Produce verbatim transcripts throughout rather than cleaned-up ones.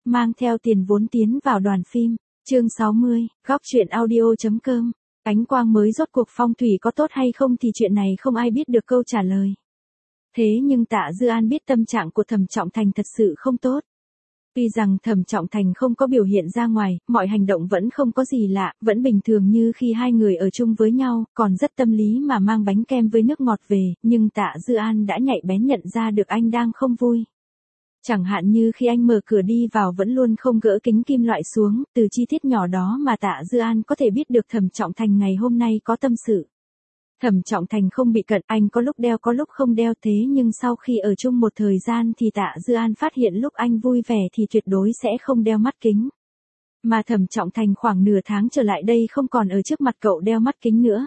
mang theo tiền vốn tiến vào đoàn phim. Chương sáu mươi, góc truyện audio.com. Ánh quang mới rốt cuộc phong thủy có tốt hay không thì chuyện này không ai biết được câu trả lời. Thế nhưng Tạ Dư An biết tâm trạng của Thẩm Trọng Thành thật sự không tốt. Tuy rằng Thẩm Trọng Thành không có biểu hiện ra ngoài, mọi hành động vẫn không có gì lạ, vẫn bình thường như khi hai người ở chung với nhau, còn rất tâm lý mà mang bánh kem với nước ngọt về, nhưng Tạ Dư An đã nhạy bén nhận ra được anh đang không vui. Chẳng hạn như khi anh mở cửa đi vào vẫn luôn không gỡ kính kim loại xuống, từ chi tiết nhỏ đó mà Tạ Dư An có thể biết được Thẩm Trọng Thành ngày hôm nay có tâm sự. Thẩm Trọng Thành không bị cận, anh có lúc đeo có lúc không đeo, thế nhưng sau khi ở chung một thời gian thì Tạ Dư An phát hiện lúc anh vui vẻ thì tuyệt đối sẽ không đeo mắt kính. Mà Thẩm Trọng Thành khoảng nửa tháng trở lại đây không còn ở trước mặt cậu đeo mắt kính nữa.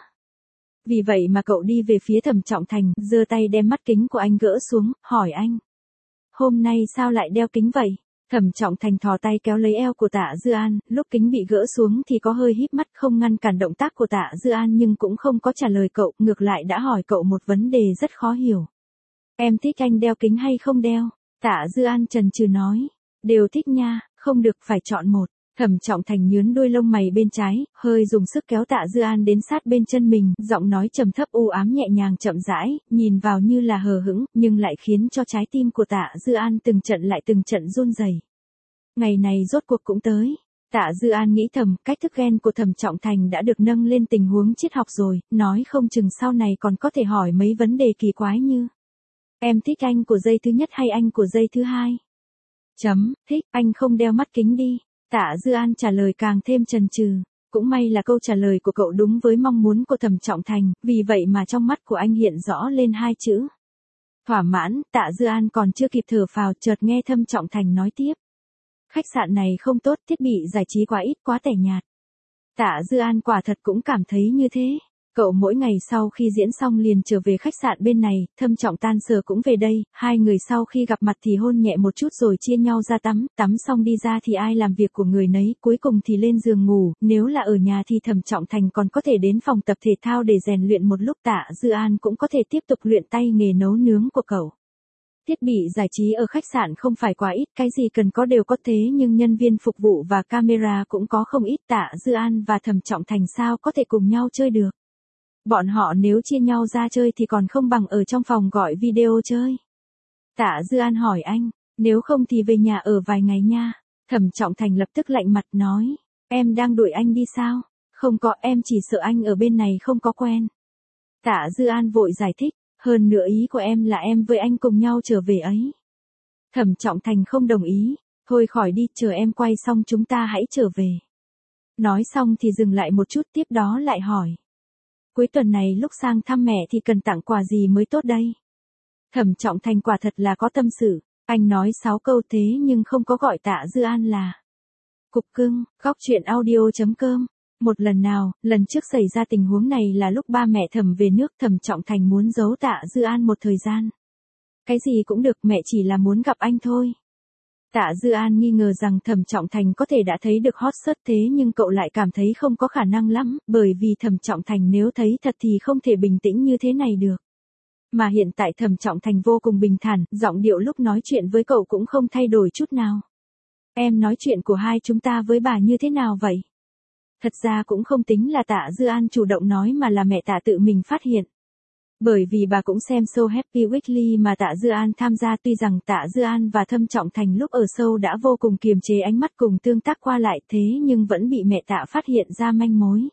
Vì vậy mà cậu đi về phía Thẩm Trọng Thành, giơ tay đem mắt kính của anh gỡ xuống, hỏi anh. Hôm nay sao lại đeo kính vậy? Thẩm Trọng Thành thò tay kéo lấy eo của Tạ Dư An, lúc kính bị gỡ xuống thì có hơi híp mắt, không ngăn cản động tác của Tạ Dư An nhưng cũng không có trả lời cậu, ngược lại đã hỏi cậu một vấn đề rất khó hiểu. Em thích anh đeo kính hay không đeo? Tạ Dư An chần chừ nói. Đều thích nha, không được phải chọn một. Thẩm Trọng Thành nhướn đuôi lông mày bên trái, hơi dùng sức kéo Tạ Dư An đến sát bên chân mình, giọng nói trầm thấp u ám nhẹ nhàng chậm rãi, nhìn vào như là hờ hững, nhưng lại khiến cho trái tim của Tạ Dư An từng trận lại từng trận run rẩy. Ngày này rốt cuộc cũng tới. Tạ Dư An nghĩ thầm, cách thức ghen của Thẩm Trọng Thành đã được nâng lên tình huống triết học rồi, nói không chừng sau này còn có thể hỏi mấy vấn đề kỳ quái như: em thích anh của giây thứ nhất hay anh của giây thứ hai? Chấm, thích, anh không đeo mắt kính đi. Tạ Dư An trả lời càng thêm chần chừ. Cũng may là câu trả lời của cậu đúng với mong muốn của Thẩm Trọng Thành, vì vậy mà trong mắt của anh hiện rõ lên hai chữ thỏa mãn. Tạ Dư An còn chưa kịp thở phào, chợt nghe Thẩm Trọng Thành nói tiếp. Khách sạn này không tốt, thiết bị giải trí quá ít, quá tẻ nhạt. Tạ Dư An quả thật cũng cảm thấy như thế. Cậu mỗi ngày sau khi diễn xong liền trở về khách sạn bên này, Thẩm Trọng tan sở cũng về đây, hai người sau khi gặp mặt thì hôn nhẹ một chút rồi chia nhau ra tắm, tắm xong đi ra thì ai làm việc của người nấy, cuối cùng thì lên giường ngủ, nếu là ở nhà thì Thẩm Trọng Thành còn có thể đến phòng tập thể thao để rèn luyện một lúc, Tạ Dư An cũng có thể tiếp tục luyện tay nghề nấu nướng của cậu. Thiết bị giải trí ở khách sạn không phải quá ít, cái gì cần có đều có, thế nhưng nhân viên phục vụ và camera cũng có không ít. Tạ Dư An và Thẩm Trọng Thành sao có thể cùng nhau chơi được. Bọn họ nếu chia nhau ra chơi thì còn không bằng ở trong phòng gọi video chơi. Tạ Dư An hỏi anh, nếu không thì về nhà ở vài ngày nha. Thẩm Trọng Thành lập tức lạnh mặt nói, em đang đuổi anh đi sao? Không có, em chỉ sợ anh ở bên này không có quen. Tạ Dư An vội giải thích, hơn nữa ý của em là em với anh cùng nhau trở về ấy. Thẩm Trọng Thành không đồng ý, thôi khỏi đi, chờ em quay xong chúng ta hãy trở về. Nói xong thì dừng lại một chút, tiếp đó lại hỏi. Cuối tuần này lúc sang thăm mẹ thì cần tặng quà gì mới tốt đây? Thẩm Trọng Thành quả thật là có tâm sự, anh nói sáu câu thế nhưng không có gọi Tạ Dư An là cục cưng. Góc truyện audio.com. Một lần nào, lần trước xảy ra tình huống này là lúc ba mẹ Thẩm về nước, Thẩm Trọng Thành muốn giấu Tạ Dư An một thời gian. Cái gì cũng được, mẹ chỉ là muốn gặp anh thôi. Tạ Dư An nghi ngờ rằng Thẩm Trọng Thành có thể đã thấy được hot search, thế nhưng cậu lại cảm thấy không có khả năng lắm, bởi vì Thẩm Trọng Thành nếu thấy thật thì không thể bình tĩnh như thế này được. Mà hiện tại Thẩm Trọng Thành vô cùng bình thản, giọng điệu lúc nói chuyện với cậu cũng không thay đổi chút nào. Em nói chuyện của hai chúng ta với bà như thế nào vậy? Thật ra cũng không tính là Tạ Dư An chủ động nói mà là mẹ Tạ tự mình phát hiện. Bởi vì bà cũng xem show Happy Weekly mà Tạ Dư An tham gia, tuy rằng Tạ Dư An và Thẩm Trọng Thành lúc ở show đã vô cùng kiềm chế ánh mắt cùng tương tác qua lại, thế nhưng vẫn bị mẹ Tạ phát hiện ra manh mối.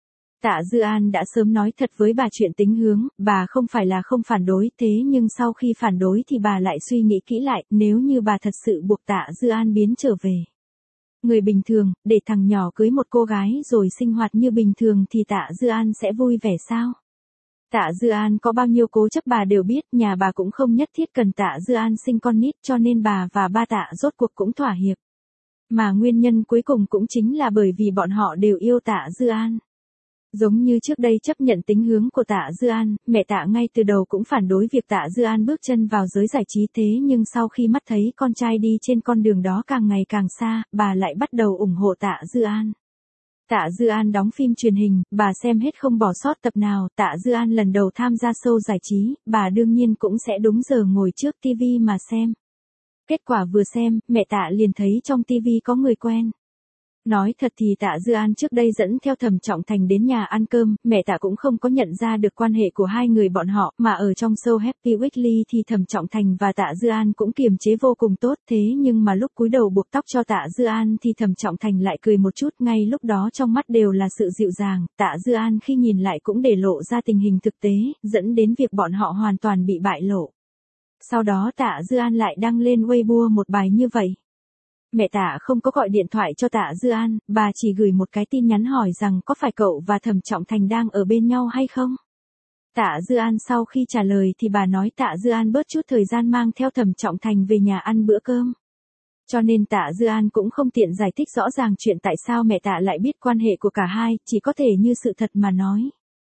Tạ Dư An đã sớm nói thật với bà chuyện tính hướng, bà không phải là không phản đối, thế nhưng sau khi phản đối thì bà lại suy nghĩ kỹ lại, nếu như bà thật sự buộc Tạ Dư An biến trở về. Người bình thường, để thằng nhỏ cưới một cô gái rồi sinh hoạt như bình thường thì Tạ Dư An sẽ vui vẻ sao? Tạ Dư An có bao nhiêu cố chấp bà đều biết, nhà bà cũng không nhất thiết cần Tạ Dư An sinh con nít, cho nên bà và ba Tạ rốt cuộc cũng thỏa hiệp. Mà nguyên nhân cuối cùng cũng chính là bởi vì bọn họ đều yêu Tạ Dư An. Giống như trước đây chấp nhận tính hướng của Tạ Dư An, mẹ Tạ ngay từ đầu cũng phản đối việc Tạ Dư An bước chân vào giới giải trí, thế nhưng sau khi mắt thấy con trai đi trên con đường đó càng ngày càng xa, bà lại bắt đầu ủng hộ Tạ Dư An. Tạ Dư An đóng phim truyền hình, bà xem hết không bỏ sót tập nào. Tạ Dư An lần đầu tham gia show giải trí, bà đương nhiên cũng sẽ đúng giờ ngồi trước ti vi mà xem. Kết quả vừa xem, mẹ Tạ liền thấy trong tivi có người quen. Nói thật thì Tạ Dư An trước đây dẫn theo Thẩm Trọng Thành đến nhà ăn cơm, mẹ Tạ cũng không có nhận ra được quan hệ của hai người bọn họ, mà ở trong show Happy Weekly thì Thẩm Trọng Thành và Tạ Dư An cũng kiềm chế vô cùng tốt, thế nhưng mà lúc cúi đầu buộc tóc cho Tạ Dư An thì Thẩm Trọng Thành lại cười một chút, ngay lúc đó trong mắt đều là sự dịu dàng, Tạ Dư An khi nhìn lại cũng để lộ ra tình hình thực tế, dẫn đến việc bọn họ hoàn toàn bị bại lộ. Sau đó Tạ Dư An lại đăng lên Weibo một bài như vậy. Mẹ Tạ không có gọi điện thoại cho Tạ Dư An, bà chỉ gửi một cái tin nhắn hỏi rằng có phải cậu và Thẩm Trọng Thành đang ở bên nhau hay không? Tạ Dư An sau khi trả lời thì bà nói Tạ Dư An bớt chút thời gian mang theo Thẩm Trọng Thành về nhà ăn bữa cơm. Cho nên Tạ Dư An cũng không tiện giải thích rõ ràng chuyện tại sao mẹ Tạ lại biết quan hệ của cả hai, chỉ có thể như sự thật mà nói.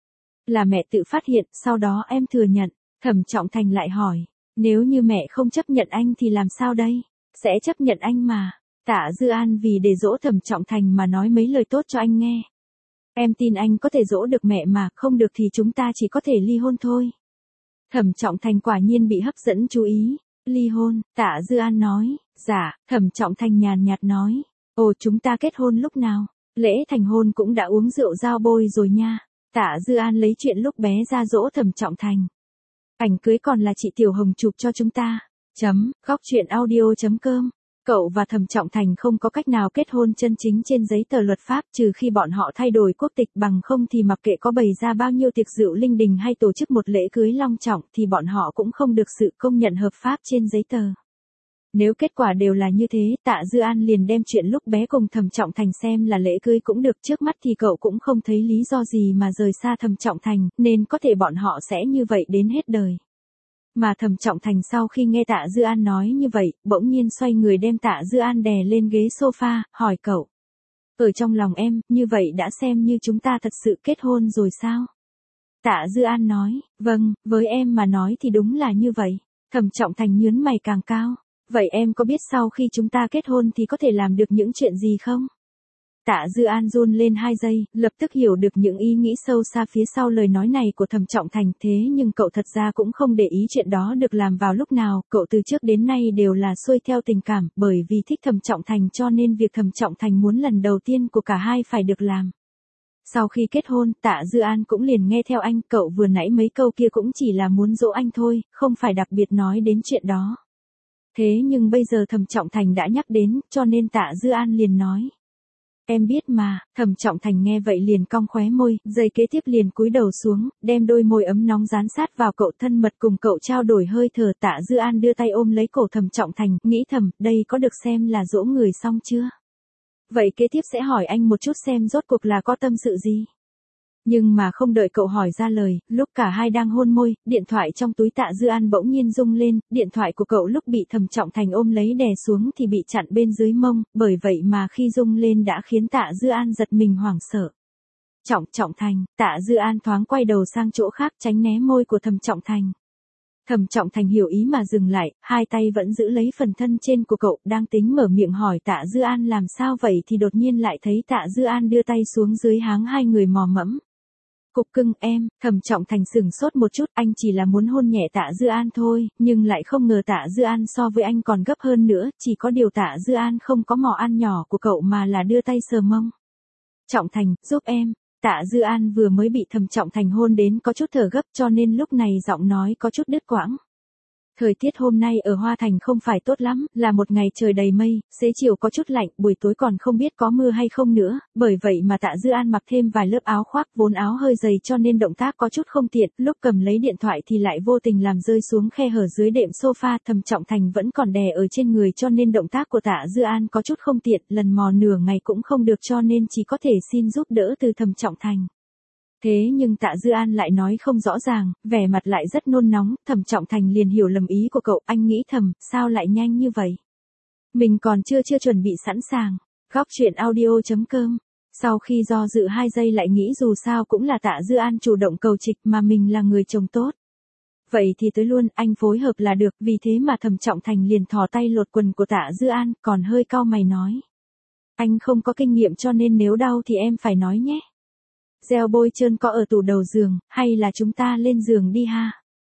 Là mẹ tự phát hiện, sau đó em thừa nhận. Thẩm Trọng Thành lại hỏi, nếu như mẹ không chấp nhận anh thì làm sao đây? Sẽ chấp nhận anh mà. Tạ Dư An vì để dỗ Thẩm Trọng Thành mà nói mấy lời tốt cho anh nghe. Em tin anh có thể dỗ được mẹ mà, không được thì chúng ta chỉ có thể ly hôn thôi. Thẩm Trọng Thành quả nhiên bị hấp dẫn chú ý. Ly hôn, Tạ Dư An nói. Dạ, Thẩm Trọng Thành nhàn nhạt nói. Ồ, chúng ta kết hôn lúc nào? Lễ thành hôn cũng đã uống rượu giao bôi rồi nha. Tạ Dư An lấy chuyện lúc bé ra dỗ Thẩm Trọng Thành. Ảnh cưới còn là chị Tiểu Hồng chụp cho chúng ta. Chấm, góc truyện audio chấm com. Cậu và Thẩm Trọng Thành không có cách nào kết hôn chân chính trên giấy tờ luật pháp trừ khi bọn họ thay đổi quốc tịch, bằng không thì mặc kệ có bày ra bao nhiêu tiệc rượu linh đình hay tổ chức một lễ cưới long trọng thì bọn họ cũng không được sự công nhận hợp pháp trên giấy tờ. Nếu kết quả đều là như thế, Tạ Dư An liền đem chuyện lúc bé cùng Thẩm Trọng Thành xem là lễ cưới cũng được, trước mắt thì cậu cũng không thấy lý do gì mà rời xa Thẩm Trọng Thành, nên có thể bọn họ sẽ như vậy đến hết đời. Mà Thẩm Trọng Thành sau khi nghe Tạ Dư An nói như vậy, bỗng nhiên xoay người đem Tạ Dư An đè lên ghế sofa, hỏi cậu. Ở trong lòng em, như vậy đã xem như chúng ta thật sự kết hôn rồi sao? Tạ Dư An nói, vâng, với em mà nói thì đúng là như vậy. Thẩm Trọng Thành nhướng mày càng cao. Vậy em có biết sau khi chúng ta kết hôn thì có thể làm được những chuyện gì không? Tạ Dư An run lên hai giây, lập tức hiểu được những ý nghĩ sâu xa phía sau lời nói này của Thẩm Trọng Thành, thế nhưng cậu thật ra cũng không để ý chuyện đó được làm vào lúc nào, cậu từ trước đến nay đều là xuôi theo tình cảm, bởi vì thích Thẩm Trọng Thành cho nên việc Thẩm Trọng Thành muốn lần đầu tiên của cả hai phải được làm. Sau khi kết hôn, Tạ Dư An cũng liền nghe theo anh, cậu vừa nãy mấy câu kia cũng chỉ là muốn dỗ anh thôi, không phải đặc biệt nói đến chuyện đó. Thế nhưng bây giờ Thẩm Trọng Thành đã nhắc đến, cho nên Tạ Dư An liền nói. Em biết mà. Thẩm Trọng Thành nghe vậy liền cong khóe môi, giây kế tiếp liền cúi đầu xuống, đem đôi môi ấm nóng dán sát vào cậu, thân mật cùng cậu trao đổi hơi thở. Tạ Dư An đưa tay ôm lấy cổ Thẩm Trọng Thành, nghĩ thầm, đây có được xem là dỗ người xong chưa? Vậy kế tiếp sẽ hỏi anh một chút xem rốt cuộc là có tâm sự gì? Nhưng mà không đợi cậu hỏi ra lời, lúc cả hai đang hôn môi, điện thoại trong túi Tạ Dư An bỗng nhiên rung lên, điện thoại của cậu lúc bị Thẩm Trọng Thành ôm lấy đè xuống thì bị chặn bên dưới mông, bởi vậy mà khi rung lên đã khiến Tạ Dư An giật mình hoảng sợ. Trọng Trọng Thành, Tạ Dư An thoáng quay đầu sang chỗ khác tránh né môi của Thẩm Trọng Thành. Thẩm Trọng Thành hiểu ý mà dừng lại, hai tay vẫn giữ lấy phần thân trên của cậu, đang tính mở miệng hỏi Tạ Dư An làm sao vậy thì đột nhiên lại thấy Tạ Dư An đưa tay xuống dưới háng hai người mò mẫm. Cục cưng em, Thẩm Trọng Thành sửng sốt một chút, anh chỉ là muốn hôn nhẹ Tạ Dư An thôi, nhưng lại không ngờ Tạ Dư An so với anh còn gấp hơn nữa, chỉ có điều Tạ Dư An không có mò ăn nhỏ của cậu mà là đưa tay sờ mông. Trọng Thành, giúp em. Tạ Dư An vừa mới bị Thẩm Trọng Thành hôn đến có chút thở gấp cho nên lúc này giọng nói có chút đứt quãng. Thời tiết hôm nay ở Hoa Thành không phải tốt lắm, là một ngày trời đầy mây, xế chiều có chút lạnh, buổi tối còn không biết có mưa hay không nữa, bởi vậy mà Tạ Dư An mặc thêm vài lớp áo khoác, vốn áo hơi dày cho nên động tác có chút không tiện, lúc cầm lấy điện thoại thì lại vô tình làm rơi xuống khe hở dưới đệm sofa, Thẩm Trọng Thành vẫn còn đè ở trên người cho nên động tác của Tạ Dư An có chút không tiện, lần mò nửa ngày cũng không được cho nên chỉ có thể xin giúp đỡ từ Thẩm Trọng Thành. Thế nhưng Tạ Dư An lại nói không rõ ràng, vẻ mặt lại rất nôn nóng, Thẩm Trọng Thành liền hiểu lầm ý của cậu, anh nghĩ thầm, sao lại nhanh như vậy? Mình còn chưa chưa chuẩn bị sẵn sàng. Góc truyện audio chấm com. Sau khi do dự hai giây lại nghĩ dù sao cũng là Tạ Dư An chủ động cầu trịch mà mình là người chồng tốt. Vậy thì tới luôn, anh phối hợp là được, vì thế mà Thẩm Trọng Thành liền thò tay lột quần của Tạ Dư An, còn hơi cau mày nói. Anh không có kinh nghiệm cho nên nếu đau thì em phải nói nhé. Gel bôi trơn có ở tủ đầu giường, hay là chúng ta lên giường đi ha?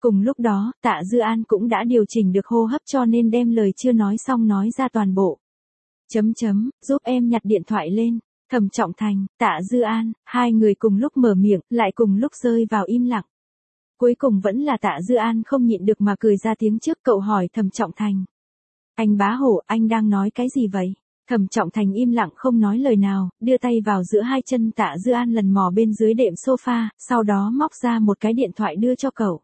Cùng lúc đó, Tạ Dư An cũng đã điều chỉnh được hô hấp cho nên đem lời chưa nói xong nói ra toàn bộ. Chấm chấm, giúp em nhặt điện thoại lên. Thẩm Trọng Thành, Tạ Dư An, hai người cùng lúc mở miệng, lại cùng lúc rơi vào im lặng. Cuối cùng vẫn là Tạ Dư An không nhịn được mà cười ra tiếng trước, cậu hỏi Thẩm Trọng Thành. Anh bá hổ, anh đang nói cái gì vậy? Thẩm Trọng Thành im lặng không nói lời nào, đưa tay vào giữa hai chân Tạ Dư An lần mò bên dưới đệm sofa, sau đó móc ra một cái điện thoại đưa cho cậu.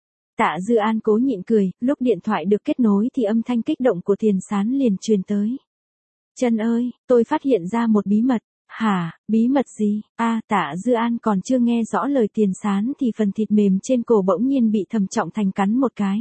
Tạ Dư An cố nhịn cười, lúc điện thoại được kết nối thì âm thanh kích động của Tiền Sán liền truyền tới. Chân ơi, tôi phát hiện ra một bí mật. Hả, bí mật gì? A, Tạ Dư An còn chưa nghe rõ lời Tiền Sán thì phần thịt mềm trên cổ bỗng nhiên bị Thẩm Trọng Thành cắn một cái.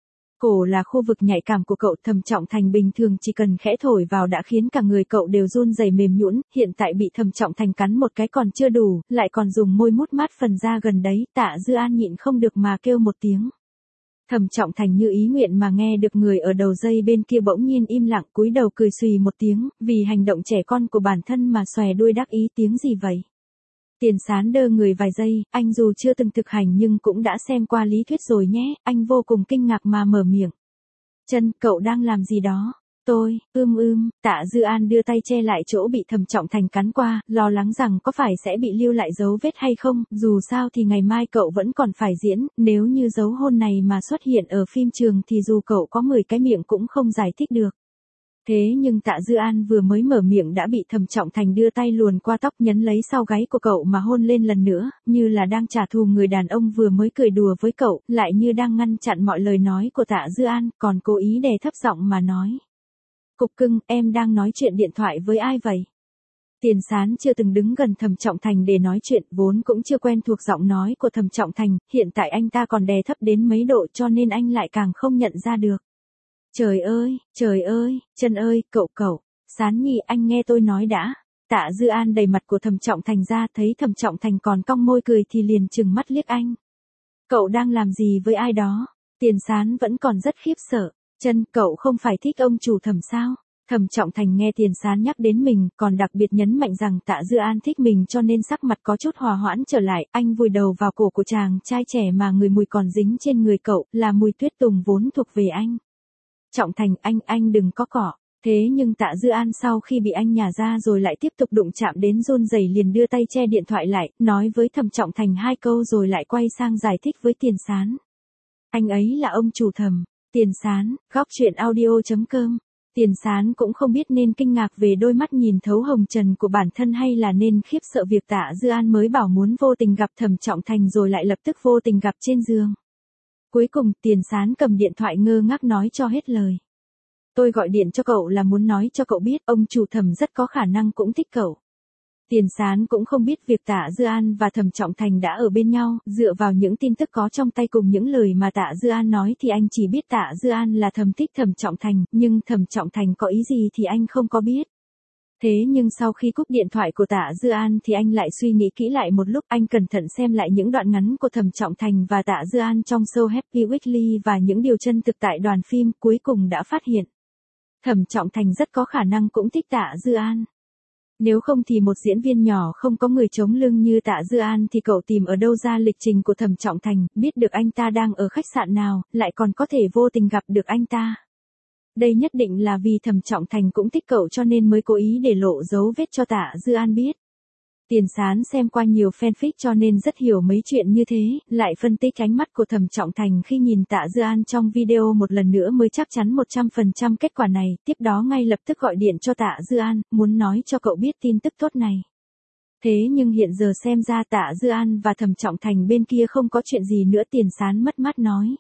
Cổ là khu vực nhạy cảm của cậu, Thẩm Trọng Thành bình thường chỉ cần khẽ thổi vào đã khiến cả người cậu đều run rẩy mềm nhũn, hiện tại bị Thẩm Trọng Thành cắn một cái còn chưa đủ, lại còn dùng môi mút mát phần da gần đấy, Tạ Dư An nhịn không được mà kêu một tiếng. Thẩm Trọng Thành như ý nguyện mà nghe được người ở đầu dây bên kia bỗng nhiên im lặng, cúi đầu cười xùy một tiếng, vì hành động trẻ con của bản thân mà xòe đuôi đắc ý. Tiếng gì vậy? Tiền Sán đơ người vài giây, anh dù chưa từng thực hành nhưng cũng đã xem qua lý thuyết rồi nhé, anh vô cùng kinh ngạc mà mở miệng. Chân, cậu đang làm gì đó? Tôi, ưm ưm, Tạ Dư An đưa tay che lại chỗ bị Thẩm Trọng Thành cắn qua, lo lắng rằng có phải sẽ bị lưu lại dấu vết hay không, dù sao thì ngày mai cậu vẫn còn phải diễn, nếu như dấu hôn này mà xuất hiện ở phim trường thì dù cậu có mười cái miệng cũng không giải thích được. Thế nhưng Tạ Dư An vừa mới mở miệng đã bị Thẩm Trọng Thành đưa tay luồn qua tóc nhấn lấy sau gáy của cậu mà hôn lên lần nữa, như là đang trả thù người đàn ông vừa mới cười đùa với cậu, lại như đang ngăn chặn mọi lời nói của Tạ Dư An, còn cố ý đè thấp giọng mà nói. Cục cưng, em đang nói chuyện điện thoại với ai vậy? Tiền Sán chưa từng đứng gần Thẩm Trọng Thành để nói chuyện, vốn cũng chưa quen thuộc giọng nói của Thẩm Trọng Thành, hiện tại anh ta còn đè thấp đến mấy độ cho nên anh lại càng không nhận ra được. Trời ơi, trời ơi, Chân ơi, cậu cậu, Sán Nhi, anh nghe tôi nói đã. Tạ Dư An đẩy mặt của Thẩm Trọng Thành ra, thấy Thẩm Trọng Thành còn cong môi cười thì liền trừng mắt liếc anh. Cậu đang làm gì với ai đó? Tiền Sán vẫn còn rất khiếp sợ. Chân, cậu không phải thích ông chủ Thẩm sao? Thẩm Trọng Thành nghe Tiền Sán nhắc đến mình, còn đặc biệt nhấn mạnh rằng Tạ Dư An thích mình cho nên sắc mặt có chút hòa hoãn trở lại, anh vùi đầu vào cổ của chàng trai trẻ mà người mùi còn dính trên người cậu, là mùi tuyết tùng vốn thuộc về anh. Trọng Thành, anh, anh đừng có cỏ. Thế nhưng Tạ Dư An sau khi bị anh nhả ra rồi lại tiếp tục đụng chạm đến run rẩy liền đưa tay che điện thoại lại, nói với Thẩm Trọng Thành hai câu rồi lại quay sang giải thích với Tiền Sán. Anh ấy là ông chủ Thẩm. Tiền Sán, góc truyện audio chấm com. Tiền Sán cũng không biết nên kinh ngạc về đôi mắt nhìn thấu hồng trần của bản thân hay là nên khiếp sợ việc Tạ Dư An mới bảo muốn vô tình gặp Thẩm Trọng Thành rồi lại lập tức vô tình gặp trên giường. Cuối cùng, Tiền Sán cầm điện thoại ngơ ngác nói cho hết lời. Tôi gọi điện cho cậu là muốn nói cho cậu biết ông chủ Thẩm rất có khả năng cũng thích cậu. Tiền Sán cũng không biết việc Tạ Dư An và Thẩm Trọng Thành đã ở bên nhau, dựa vào những tin tức có trong tay cùng những lời mà Tạ Dư An nói thì anh chỉ biết Tạ Dư An là thầm thích Thẩm Trọng Thành, nhưng Thẩm Trọng Thành có ý gì thì anh không có biết. Thế nhưng sau khi cúp điện thoại của Tạ Dư An thì anh lại suy nghĩ kỹ lại một lúc, anh cẩn thận xem lại những đoạn ngắn của Thẩm Trọng Thành và Tạ Dư An trong show Happy Weekly và những điều chân thực tại đoàn phim, cuối cùng đã phát hiện. Thẩm Trọng Thành rất có khả năng cũng thích Tạ Dư An. Nếu không thì một diễn viên nhỏ không có người chống lưng như Tạ Dư An thì cậu tìm ở đâu ra lịch trình của Thẩm Trọng Thành, biết được anh ta đang ở khách sạn nào, lại còn có thể vô tình gặp được anh ta. Đây nhất định là vì Thẩm Trọng Thành cũng thích cậu cho nên mới cố ý để lộ dấu vết cho Tạ Dư An biết. Tiền Sán xem qua nhiều fanfic cho nên rất hiểu mấy chuyện như thế, lại phân tích ánh mắt của Thẩm Trọng Thành khi nhìn Tạ Dư An trong video một lần nữa mới chắc chắn một trăm phần trăm kết quả này, tiếp đó ngay lập tức gọi điện cho Tạ Dư An, muốn nói cho cậu biết tin tức tốt này. Thế nhưng hiện giờ xem ra Tạ Dư An và Thẩm Trọng Thành bên kia không có chuyện gì nữa. Tiền Sán mất mát nói.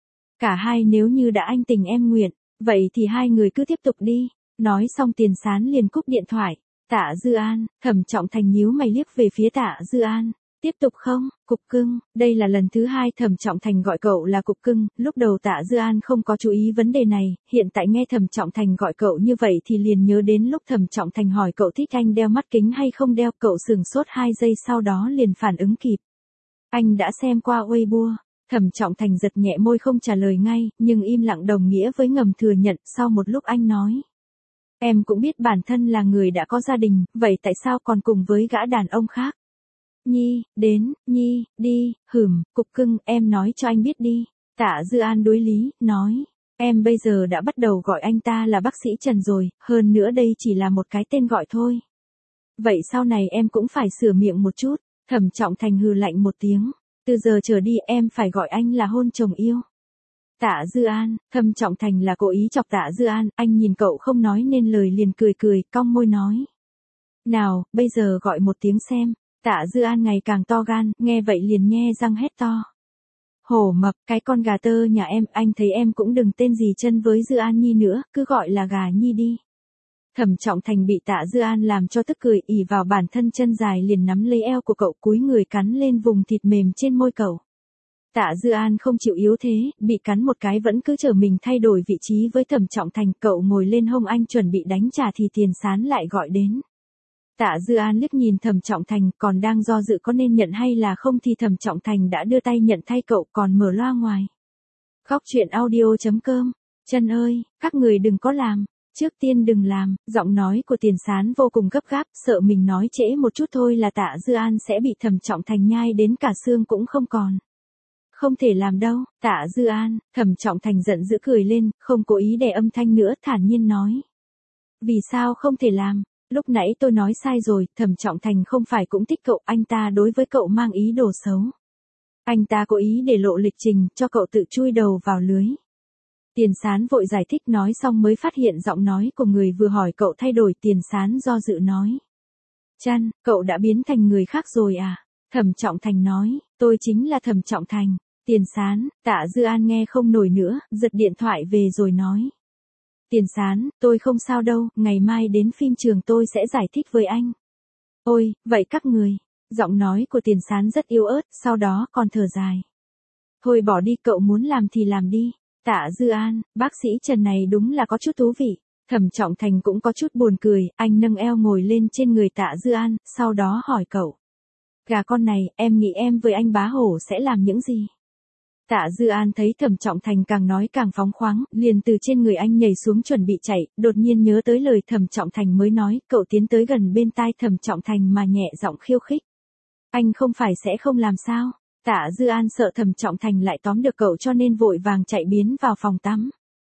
Cả hai nếu như đã anh tình em nguyện, vậy thì hai người cứ tiếp tục đi. Nói xong Tiền Sán liền cúp điện thoại. Tạ Dư An, Thẩm Trọng Thành nhíu mày liếc về phía Tạ Dư An. Tiếp tục không, cục cưng, đây là lần thứ hai Thẩm Trọng Thành gọi cậu là cục cưng, lúc đầu Tạ Dư An không có chú ý vấn đề này, hiện tại nghe Thẩm Trọng Thành gọi cậu như vậy thì liền nhớ đến lúc Thẩm Trọng Thành hỏi cậu thích anh đeo mắt kính hay không đeo, cậu sửng sốt hai giây sau đó liền phản ứng kịp. Anh đã xem qua Weibo. Thẩm Trọng Thành giật nhẹ môi không trả lời ngay, nhưng im lặng đồng nghĩa với ngầm thừa nhận, sau một lúc anh nói. Em cũng biết bản thân là người đã có gia đình, vậy tại sao còn cùng với gã đàn ông khác? Nhi, đến, Nhi, đi, hửm, cục cưng, em nói cho anh biết đi. Tạ Dư An đối lý, nói, em bây giờ đã bắt đầu gọi anh ta là bác sĩ Trần rồi, hơn nữa đây chỉ là một cái tên gọi thôi. Vậy sau này em cũng phải sửa miệng một chút. Thẩm Trọng Thành hừ lạnh một tiếng, từ giờ trở đi em phải gọi anh là hôn chồng yêu. Tạ Dư An, Thẩm Trọng Thành là cố ý chọc Tạ Dư An, anh nhìn cậu không nói nên lời liền cười cười, cong môi nói. Nào, bây giờ gọi một tiếng xem. Tạ Dư An ngày càng to gan, nghe vậy liền nhe răng hét to. Hổ mập, cái con gà tơ nhà em, anh thấy em cũng đừng tên gì chân với Dư An Nhi nữa, cứ gọi là gà Nhi đi. Thẩm Trọng Thành bị Tạ Dư An làm cho tức cười, ỉ vào bản thân chân dài liền nắm lấy eo của cậu, cúi người cắn lên vùng thịt mềm trên môi cậu. Tạ Dư An không chịu yếu thế, bị cắn một cái vẫn cứ trở mình thay đổi vị trí với Thẩm Trọng Thành, cậu ngồi lên hông anh chuẩn bị đánh trả thì Tiền Sán lại gọi đến. Tạ Dư An liếc nhìn Thẩm Trọng Thành, còn đang do dự có nên nhận hay là không thì Thẩm Trọng Thành đã đưa tay nhận thay cậu, còn mở loa ngoài. Góc truyện audio chấm com. Chân ơi, các người đừng có làm. Trước tiên đừng làm. Giọng nói của Tiền Sán vô cùng gấp gáp, sợ mình nói trễ một chút thôi là Tạ Dư An sẽ bị Thẩm Trọng Thành nhai đến cả xương cũng không còn. Không thể làm đâu. Tạ Dư An. Thẩm Trọng Thành giận dữ cười lên, không cố ý đè âm thanh nữa, thản nhiên nói. Vì sao không thể làm? Lúc nãy tôi nói sai rồi, Thẩm Trọng Thành không phải cũng thích cậu, anh ta đối với cậu mang ý đồ xấu. Anh ta cố ý để lộ lịch trình, cho cậu tự chui đầu vào lưới. Tiền Sán vội giải thích, nói xong mới phát hiện giọng nói của người vừa hỏi cậu thay đổi. Tiền Sán do dự nói. Chăn, cậu đã biến thành người khác rồi à? Thẩm Trọng Thành nói, tôi chính là Thẩm Trọng Thành. Tiền Sán, Tạ Dư An nghe không nổi nữa, giật điện thoại về rồi nói. Tiền Sán, tôi không sao đâu, ngày mai đến phim trường tôi sẽ giải thích với anh. Ôi, vậy các người. Giọng nói của Tiền Sán rất yếu ớt, sau đó còn thở dài. Thôi bỏ đi, cậu muốn làm thì làm đi. Tạ Dư An, bác sĩ Trần này đúng là có chút thú vị. Thẩm Trọng Thành cũng có chút buồn cười, anh nâng eo ngồi lên trên người Tạ Dư An, sau đó hỏi cậu. Gà con này, em nghĩ em với anh Bá Hổ sẽ làm những gì? Tạ Dư An thấy Thẩm Trọng Thành càng nói càng phóng khoáng, liền từ trên người anh nhảy xuống chuẩn bị chạy, đột nhiên nhớ tới lời Thẩm Trọng Thành mới nói, cậu tiến tới gần bên tai Thẩm Trọng Thành mà nhẹ giọng khiêu khích. Anh không phải sẽ không làm sao? Tạ Dư An sợ Thẩm Trọng Thành lại tóm được cậu cho nên vội vàng chạy biến vào phòng tắm.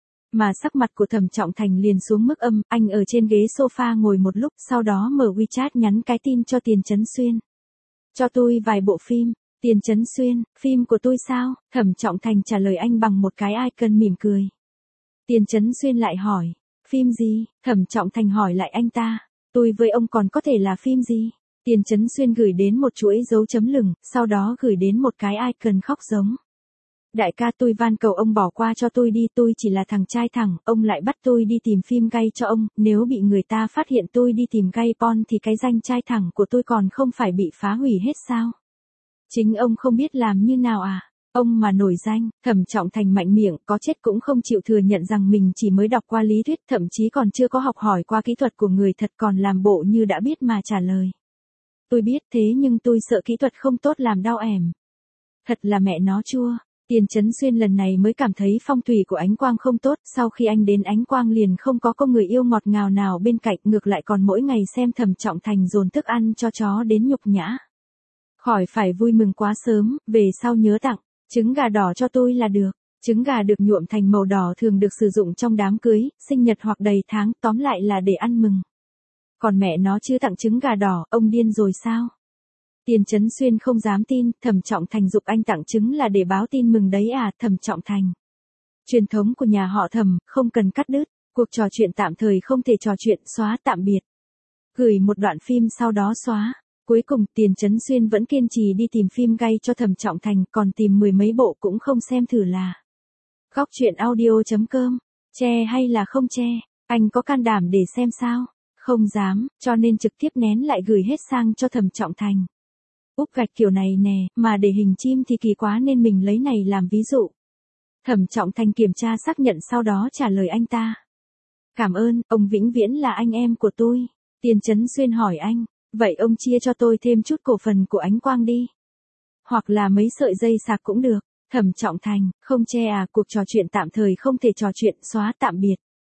Mà sắc mặt của Thẩm Trọng Thành liền xuống mức âm, anh ở trên ghế sofa ngồi một lúc, sau đó mở WeChat nhắn cái tin cho Tiền Chấn Xuyên. Cho tôi vài bộ phim. Tiền Chấn Xuyên, phim của tôi sao? Thẩm Trọng Thành trả lời anh bằng một cái icon mỉm cười. Tiền Chấn Xuyên lại hỏi, phim gì? Thẩm Trọng Thành hỏi lại anh ta, tôi với ông còn có thể là phim gì? Tiền Chấn Xuyên gửi đến một chuỗi dấu chấm lửng, sau đó gửi đến một cái icon khóc giống. Đại ca, tôi van cầu ông bỏ qua cho tôi đi, tôi chỉ là thằng trai thẳng, ông lại bắt tôi đi tìm phim gay cho ông, nếu bị người ta phát hiện tôi đi tìm gay porn thì cái danh trai thẳng của tôi còn không phải bị phá hủy hết sao? Chính ông không biết làm như nào à? Ông mà nổi danh. Thẩm Trọng Thành mạnh miệng, có chết cũng không chịu thừa nhận rằng mình chỉ mới đọc qua lý thuyết, thậm chí còn chưa có học hỏi qua kỹ thuật của người thật, còn làm bộ như đã biết mà trả lời. Tôi biết thế nhưng tôi sợ kỹ thuật không tốt làm đau ẻm. Thật là mẹ nó chua. Tiền Chấn Xuyên lần này mới cảm thấy phong thủy của Ánh Quang không tốt, sau khi anh đến Ánh Quang liền không có cô người yêu ngọt ngào nào bên cạnh, ngược lại còn mỗi ngày xem Thẩm Trọng Thành dồn thức ăn cho chó đến nhục nhã. Khỏi phải vui mừng quá sớm, về sau nhớ tặng, trứng gà đỏ cho tôi là được. Trứng gà được nhuộm thành màu đỏ thường được sử dụng trong đám cưới, sinh nhật hoặc đầy tháng, tóm lại là để ăn mừng. Còn mẹ nó chưa tặng trứng gà đỏ, ông điên rồi sao? Tiền Chấn Xuyên không dám tin, Thẩm Trọng Thành giục anh tặng trứng là để báo tin mừng đấy à? Thẩm Trọng Thành. Truyền thống của nhà họ Thẩm, không cần cắt đứt, cuộc trò chuyện tạm thời không thể trò chuyện, xóa tạm biệt. Gửi một đoạn phim sau đó xóa. Cuối cùng Tiền Chấn Xuyên vẫn kiên trì đi tìm phim gay cho Thẩm Trọng Thành, còn tìm mười mấy bộ cũng không xem thử là. Góc truyện audio chấm com. Che hay là không che? Anh có can đảm để xem sao? Không dám, cho nên trực tiếp nén lại gửi hết sang cho Thẩm Trọng Thành. Úp gạch kiểu này nè, mà để hình chim thì kỳ quá nên mình lấy này làm ví dụ. Thẩm Trọng Thành kiểm tra xác nhận sau đó trả lời anh ta. Cảm ơn, ông vĩnh viễn là anh em của tôi. Tiền Chấn Xuyên hỏi anh, vậy ông chia cho tôi thêm chút cổ phần của Ánh Quang đi. Hoặc là mấy sợi dây sạc cũng được. Thẩm Trọng Thành, không che à, cuộc trò chuyện tạm thời không thể trò chuyện, xóa tạm biệt.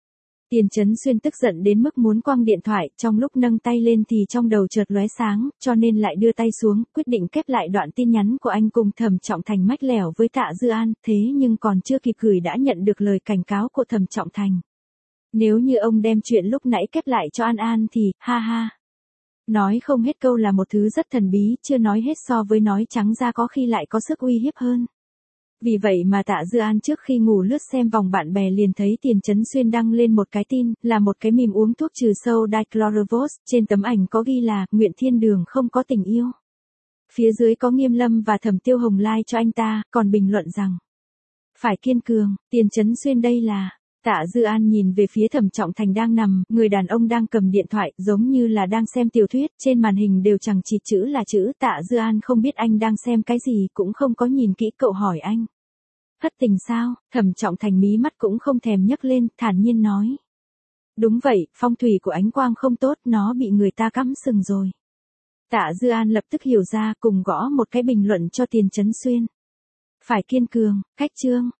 Tiền Chấn Xuyên tức giận đến mức muốn quăng điện thoại, trong lúc nâng tay lên thì trong đầu chợt lóe sáng, cho nên lại đưa tay xuống, quyết định kép lại đoạn tin nhắn của anh cùng Thẩm Trọng Thành mách lẻo với Tạ Dư An, thế nhưng còn chưa kịp gửi đã nhận được lời cảnh cáo của Thẩm Trọng Thành. Nếu như ông đem chuyện lúc nãy kép lại cho An An thì, ha ha. Nói không hết câu là một thứ rất thần bí, chưa nói hết so với nói trắng ra có khi lại có sức uy hiếp hơn. Vì vậy mà Tạ Dư An trước khi ngủ lướt xem vòng bạn bè liền thấy Tiền Chấn Xuyên đăng lên một cái tin, là một cái meme uống thuốc trừ sâu Diclorvos, trên tấm ảnh có ghi là, nguyện thiên đường không có tình yêu. Phía dưới có Nghiêm Lâm và Thẩm Tiêu Hồng like cho anh ta, còn bình luận rằng, phải kiên cường, Tiền Chấn Xuyên đây là... Tạ Dư An nhìn về phía Thẩm Trọng Thành đang nằm, người đàn ông đang cầm điện thoại, giống như là đang xem tiểu thuyết, trên màn hình đều chẳng chịt chữ là chữ. Tạ Dư An không biết anh đang xem cái gì, cũng không có nhìn kỹ, cậu hỏi anh. Thất tình sao? Thẩm Trọng Thành mí mắt cũng không thèm nhấc lên, thản nhiên nói. Đúng vậy, phong thủy của Ánh Quang không tốt, nó bị người ta cắm sừng rồi. Tạ Dư An lập tức hiểu ra, cùng gõ một cái bình luận cho Tiền Chấn Xuyên. Phải kiên cường, cách chương.